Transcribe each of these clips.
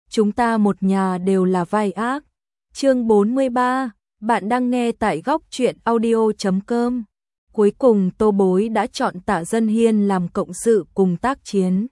chúng ta một nhà đều là vai ác. Chương 43, bạn đang nghe tại góc truyện audio.com. Cuối cùng Tô Bối đã chọn Tạ Dân Hiên làm cộng sự cùng tác chiến.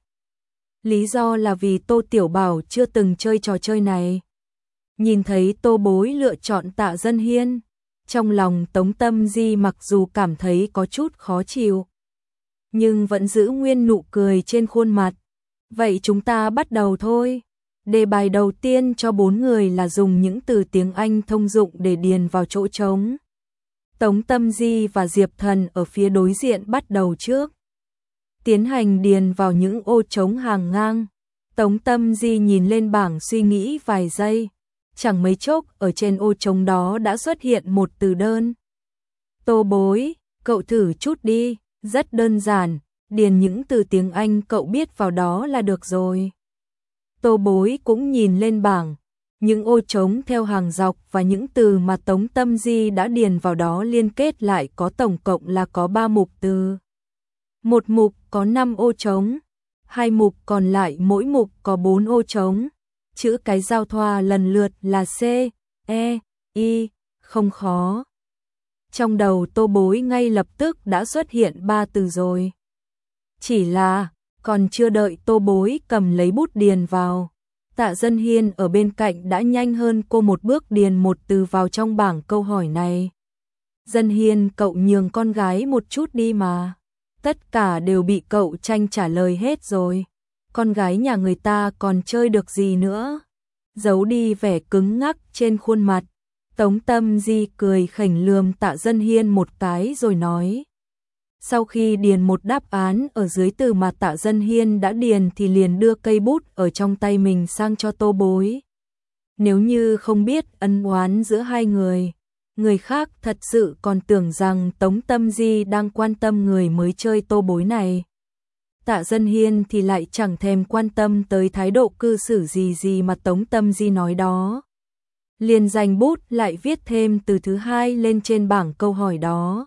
Lý do là vì Tô Tiểu Bảo chưa từng chơi trò chơi này. Nhìn thấy Tô Bối lựa chọn Tạ Dân Hiên, trong lòng Tống Tâm Di mặc dù cảm thấy có chút khó chịu, nhưng vẫn giữ nguyên nụ cười trên khuôn mặt. Vậy chúng ta bắt đầu thôi. Đề bài đầu tiên cho 4 người là dùng những từ tiếng Anh thông dụng để điền vào chỗ trống. Tống Tâm Di và Diệp Thần ở phía đối diện bắt đầu trước. Tiến hành điền vào những ô trống hàng ngang. Tống Tâm Di nhìn lên bảng suy nghĩ vài giây. Chẳng mấy chốc ở trên ô trống đó đã xuất hiện một từ đơn. Tô Bối, cậu thử chút đi, rất đơn giản, điền những từ tiếng Anh cậu biết vào đó là được rồi. Tô Bối cũng nhìn lên bảng, những ô trống theo hàng dọc và những từ mà Tống Tâm Di đã điền vào đó liên kết lại có tổng cộng là có 3 mục từ. Một mục có 5 ô trống, 2 mục còn lại mỗi mục có 4 ô trống. Chữ cái giao thoa lần lượt là C, E, I, không khó. Trong đầu Tô Bối ngay lập tức đã xuất hiện 3 từ rồi. Chỉ là, còn chưa đợi Tô Bối cầm lấy bút điền vào, Tạ Dân Hiên ở bên cạnh đã nhanh hơn cô một bước điền một từ vào trong bảng câu hỏi này. Dân Hiên, cậu nhường con gái một chút đi mà. Tất cả đều bị cậu tranh trả lời hết rồi. Con gái nhà người ta còn chơi được gì nữa. Giấu đi vẻ cứng ngắc trên khuôn mặt, Tống Tâm Di cười khỉnh lườm Tạ Dân Hiên một cái rồi nói. Sau khi điền một đáp án ở dưới từ mà Tạ Dân Hiên đã điền thì liền đưa cây bút ở trong tay mình sang cho Tô Bối. Nếu như không biết ân oán giữa hai người, người khác thật sự còn tưởng rằng Tống Tâm Di đang quan tâm người mới chơi Tô Bối này. Tạ Dân Hiên thì lại chẳng thèm quan tâm tới thái độ cư xử gì mà Tống Tâm Di nói đó. Liền dành bút lại viết thêm từ thứ hai lên trên bảng câu hỏi đó.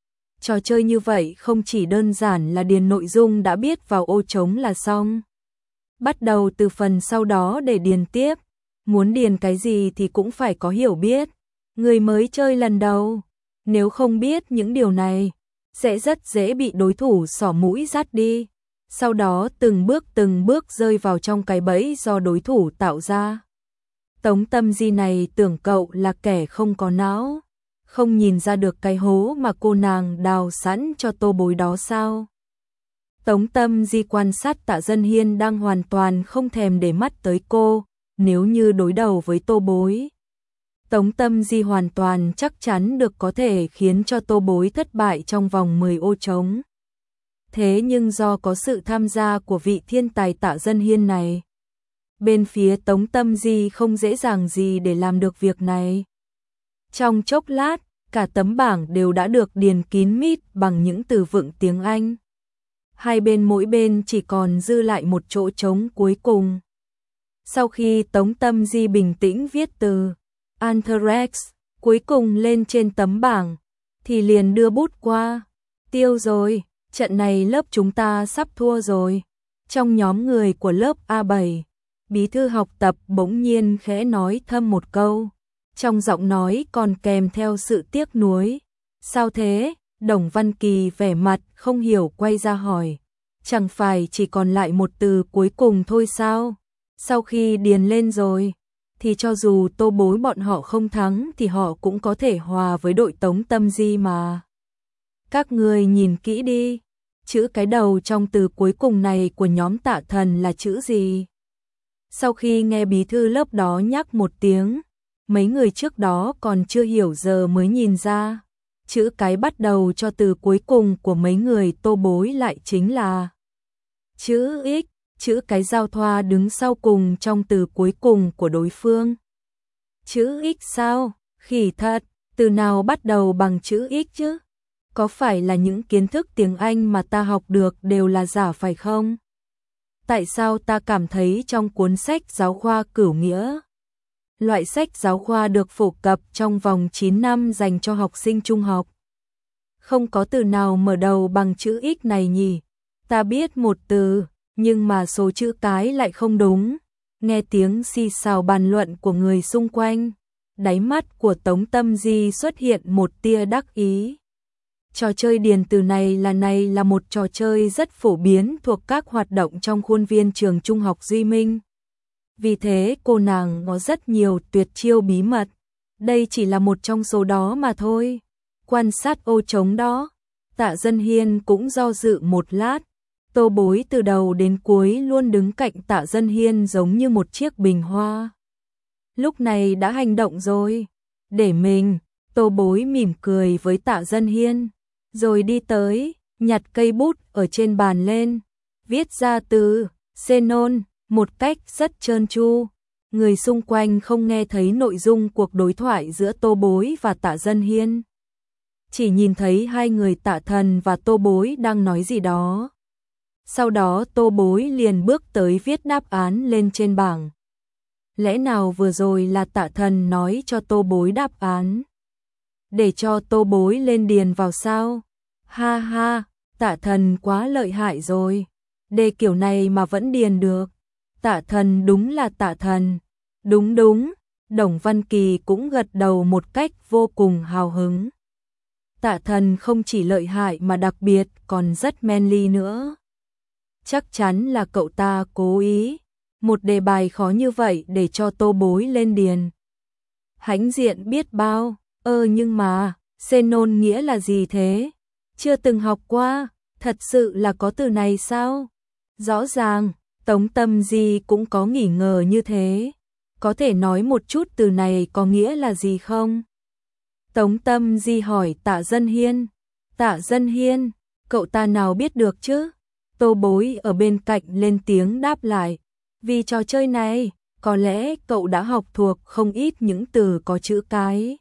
Trò chơi như vậy không chỉ đơn giản là điền nội dung đã biết vào ô trống là xong. Bắt đầu từ phần sau đó để điền tiếp. Muốn điền cái gì thì cũng phải có hiểu biết. Người mới chơi lần đầu, nếu không biết những điều này, sẽ rất dễ bị đối thủ xỏ mũi dắt đi. Sau đó từng bước rơi vào trong cái bẫy do đối thủ tạo ra. Tống Tâm Di này tưởng cậu là kẻ không có não, không nhìn ra được cái hố mà cô nàng đào sẵn cho Tô Bối đó sao? Tống Tâm Di quan sát Tạ Dân Hiên đang hoàn toàn không thèm để mắt tới cô, nếu như đối đầu với Tô Bối. Tống Tâm Di hoàn toàn chắc chắn được có thể khiến cho Tô Bối thất bại trong vòng 10 ô trống. Thế nhưng do có sự tham gia của vị thiên tài Tạ Dân Hiên này, bên phía Tống Tâm Di không dễ dàng gì để làm được việc này. Trong chốc lát, cả tấm bảng đều đã được điền kín mít bằng những từ vựng tiếng Anh. Hai bên mỗi bên chỉ còn dư lại một chỗ trống cuối cùng. Sau khi Tống Tâm Di bình tĩnh viết từ Anthrax cuối cùng lên trên tấm bảng, thì liền đưa bút qua. Tiêu rồi, trận này lớp chúng ta sắp thua rồi. Trong nhóm người của lớp A7, bí thư học tập bỗng nhiên khẽ nói thầm một câu. Trong giọng nói còn kèm theo sự tiếc nuối. Sao thế? Đồng Văn Kỳ vẻ mặt không hiểu quay ra hỏi. Chẳng phải chỉ còn lại một từ cuối cùng thôi sao? Sau khi điền lên rồi, thì cho dù Tô Bối bọn họ không thắng thì họ cũng có thể hòa với đội Tống Tâm Di mà. Các người nhìn kỹ đi, chữ cái đầu trong từ cuối cùng này của nhóm Tạ Thần là chữ gì? Sau khi nghe bí thư lớp đó nhắc một tiếng, mấy người trước đó còn chưa hiểu giờ mới nhìn ra. Chữ cái bắt đầu cho từ cuối cùng của mấy người Tô Bối lại chính là chữ X, chữ cái giao thoa đứng sau cùng trong từ cuối cùng của đối phương. Chữ X sao? Khỉ thật, từ nào bắt đầu bằng chữ X chứ? Có phải là những kiến thức tiếng Anh mà ta học được đều là giả phải không? Tại sao ta cảm thấy trong cuốn sách giáo khoa Cửu Nghĩa, loại sách giáo khoa được phổ cập trong vòng 9 năm dành cho học sinh trung học, không có từ nào mở đầu bằng chữ X này nhỉ? Ta biết một từ, nhưng mà số chữ cái lại không đúng. Nghe tiếng xì xào bàn luận của người xung quanh, đáy mắt của Tống Tâm Di xuất hiện một tia đắc ý. Trò chơi điền từ này là một trò chơi rất phổ biến thuộc các hoạt động trong khuôn viên trường trung học Duy Minh. Vì thế cô nàng có rất nhiều tuyệt chiêu bí mật. Đây chỉ là một trong số đó mà thôi. Quan sát ô trống đó, Tạ Dân Hiên cũng do dự một lát. Tô Bối từ đầu đến cuối luôn đứng cạnh Tạ Dân Hiên giống như một chiếc bình hoa. Lúc này đã hành động rồi. Để mình, Tô Bối mỉm cười với Tạ Dân Hiên. Rồi đi tới, nhặt cây bút ở trên bàn lên. Viết ra từ Xenon một cách rất trơn tru. Người xung quanh không nghe thấy nội dung cuộc đối thoại giữa Tô Bối và Tạ Dân Hiên. Chỉ nhìn thấy hai người Tạ Thần và Tô Bối đang nói gì đó. Sau đó Tô Bối liền bước tới viết đáp án lên trên bảng. Lẽ nào vừa rồi là Tạ Thần nói cho Tô Bối đáp án? Để cho Tô Bối lên điền vào sao? Ha ha, Tạ Thần quá lợi hại rồi. Đề kiểu này mà vẫn điền được. Tạ Thần đúng là Tạ Thần. Đúng đúng, Đồng Văn Kỳ cũng gật đầu một cách vô cùng hào hứng. Tạ Thần không chỉ lợi hại mà đặc biệt còn rất manly nữa. Chắc chắn là cậu ta cố ý. Một đề bài khó như vậy để cho Tô Bối lên điền. Hãnh diện biết bao, nhưng mà, xenon nghĩa là gì thế? Chưa từng học qua, thật sự là có từ này sao? Rõ ràng, Tống Tâm Di cũng có nghi ngờ như thế. Có thể nói một chút từ này có nghĩa là gì không? Tống Tâm Di hỏi Tạ Dân Hiên. Tạ Dân Hiên, cậu ta nào biết được chứ? Tô Bối ở bên cạnh lên tiếng đáp lại. Vì trò chơi này, có lẽ cậu đã học thuộc không ít những từ có chữ cái.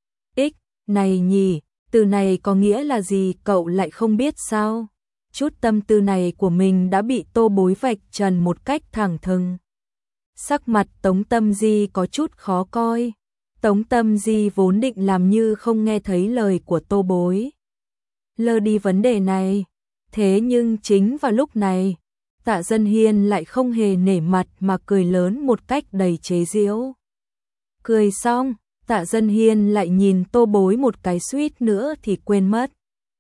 Này nhỉ, từ này có nghĩa là gì cậu lại không biết sao? Chút tâm tư này của mình đã bị Tô Bối vạch trần một cách thẳng thừng. Sắc mặt Tống Tâm Di có chút khó coi. Tống Tâm Di vốn định làm như không nghe thấy lời của Tô Bối. Lơ đi vấn đề này. Thế nhưng chính vào lúc này, Tạ Dân Hiên lại không hề nể mặt mà cười lớn một cách đầy chế giễu. Cười xong, Tạ Dân Hiên lại nhìn Tô Bối một cái suýt nữa thì quên mất.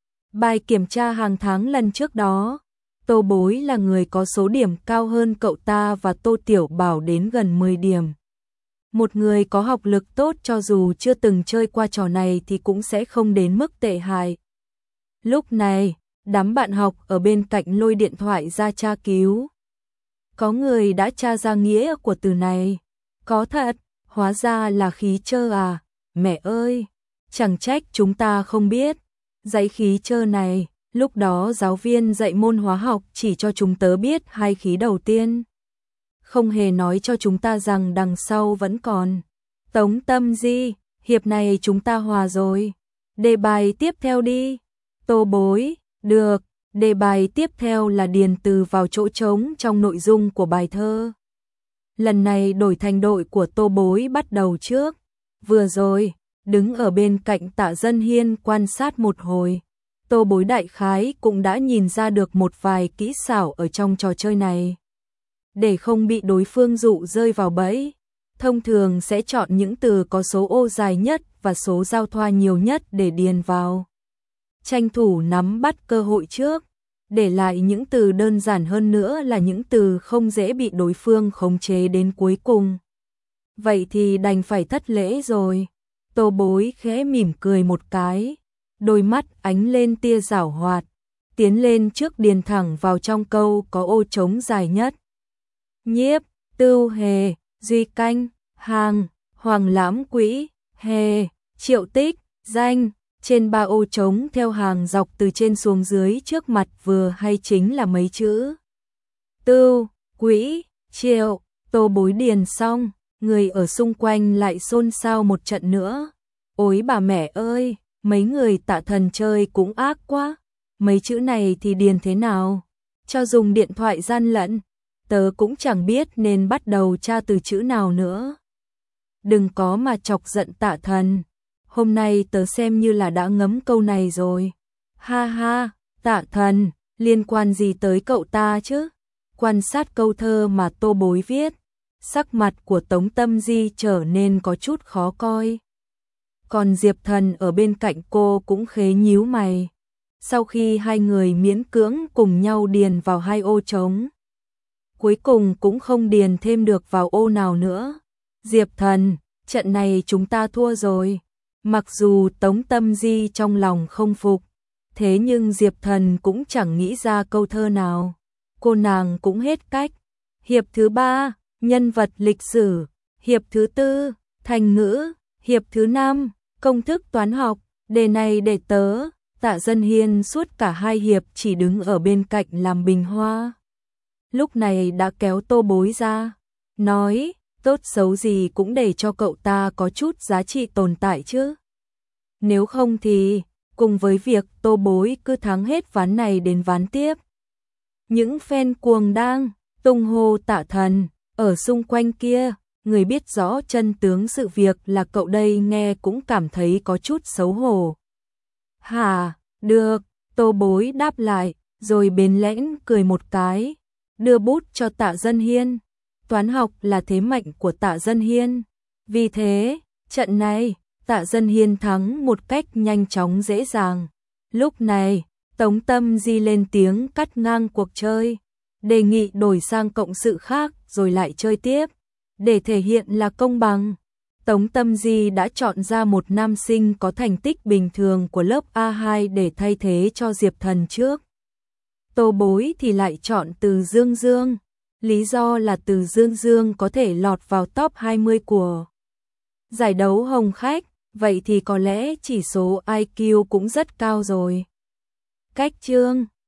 Bài kiểm tra hàng tháng lần trước đó, Tô Bối là người có số điểm cao hơn cậu ta và Tô Tiểu Bảo đến gần 10 điểm. Một người có học lực tốt cho dù chưa từng chơi qua trò này thì cũng sẽ không đến mức tệ hại. Lúc này, đám bạn học ở bên cạnh lôi điện thoại ra tra cứu. Có người đã tra ra nghĩa của từ này. Có thật, hóa ra là khí trơ à, mẹ ơi, chẳng trách chúng ta không biết. Dãy khí trơ này, lúc đó giáo viên dạy môn hóa học chỉ cho chúng tớ biết hai khí đầu tiên. Không hề nói cho chúng ta rằng đằng sau vẫn còn. Tống Tâm Di, hiệp này chúng ta hòa rồi. Đề bài tiếp theo đi. Tô Bối, được, đề bài tiếp theo là điền từ vào chỗ trống trong nội dung của bài thơ. Lần này đổi thành đội của Tô Bối bắt đầu trước. Vừa rồi, đứng ở bên cạnh Tạ Dân Hiên quan sát một hồi. Tô Bối đại khái cũng đã nhìn ra được một vài kỹ xảo ở trong trò chơi này. Để không bị đối phương dụ rơi vào bẫy, thông thường sẽ chọn những từ có số ô dài nhất và số giao thoa nhiều nhất để điền vào. Tranh thủ nắm bắt cơ hội trước, để lại những từ đơn giản hơn nữa là những từ không dễ bị đối phương khống chế đến cuối cùng. Vậy thì đành phải thất lễ rồi. Tô Bối khẽ mỉm cười một cái, đôi mắt ánh lên tia giảo hoạt, tiến lên trước điền thẳng vào trong câu có ô trống dài nhất. Nhiếp, Tưu Hề, Duy Canh, Hàng, Hoàng Lãm Quỹ, Hề, Triệu Tích, Danh. Trên ba ô trống theo hàng dọc từ trên xuống dưới trước mặt vừa hay chính là mấy chữ Tưu, Quỹ, Triệu. Tô Bối điền xong, người ở xung quanh lại xôn xao một trận nữa. Ôi bà mẹ ơi, mấy người Tạ Thần chơi cũng ác quá. Mấy chữ này thì điền thế nào? Cho dùng điện thoại gian lận, tớ cũng chẳng biết nên bắt đầu tra từ chữ nào nữa. Đừng có mà chọc giận Tạ Thần. Hôm nay tớ xem như là đã ngấm câu này rồi. Ha ha, Tạ Thần, liên quan gì tới cậu ta chứ? Quan sát câu thơ mà Tô Bối viết, sắc mặt của Tống Tâm Di trở nên có chút khó coi. Còn Diệp Thần ở bên cạnh cô cũng khế nhíu mày. Sau khi hai người miễn cưỡng cùng nhau điền vào hai ô trống, cuối cùng cũng không điền thêm được vào ô nào nữa. Diệp Thần, trận này chúng ta thua rồi. Mặc dù Tống Tâm Di trong lòng không phục, thế nhưng Diệp Thần cũng chẳng nghĩ ra câu thơ nào. Cô nàng cũng hết cách. Hiệp thứ 3, nhân vật lịch sử. Hiệp thứ 4, thành ngữ. Hiệp thứ 5, công thức toán học. Đề này để tớ. Tạ Dân Hiên suốt cả hai hiệp chỉ đứng ở bên cạnh làm bình hoa. Lúc này đã kéo Tô Bối ra, nói, tốt xấu gì cũng để cho cậu ta có chút giá trị tồn tại chứ. Nếu không thì, cùng với việc Tô Bối cứ thắng hết ván này đến ván tiếp, những fan cuồng đang tung hô Tạ Thần ở xung quanh kia, người biết rõ chân tướng sự việc là cậu đây nghe cũng cảm thấy có chút xấu hổ. Hả, được, Tô Bối đáp lại, rồi bến lẽn cười một cái, đưa bút cho Tạ Dân Hiên. Toán học là thế mạnh của Tạ Dân Hiên. Vì thế, trận này, Tạ Dân Hiên thắng một cách nhanh chóng dễ dàng. Lúc này, Tống Tâm Di lên tiếng cắt ngang cuộc chơi, đề nghị đổi sang cộng sự khác rồi lại chơi tiếp. Để thể hiện là công bằng, Tống Tâm Di đã chọn ra một nam sinh có thành tích bình thường của lớp A2 để thay thế cho Diệp Thần trước. Tô Bối thì lại chọn Từ Dương Dương. Lý do là Từ Dương Dương có thể lọt vào top 20 của giải đấu Hồng Khách, vậy thì có lẽ chỉ số IQ cũng rất cao rồi. Cách chương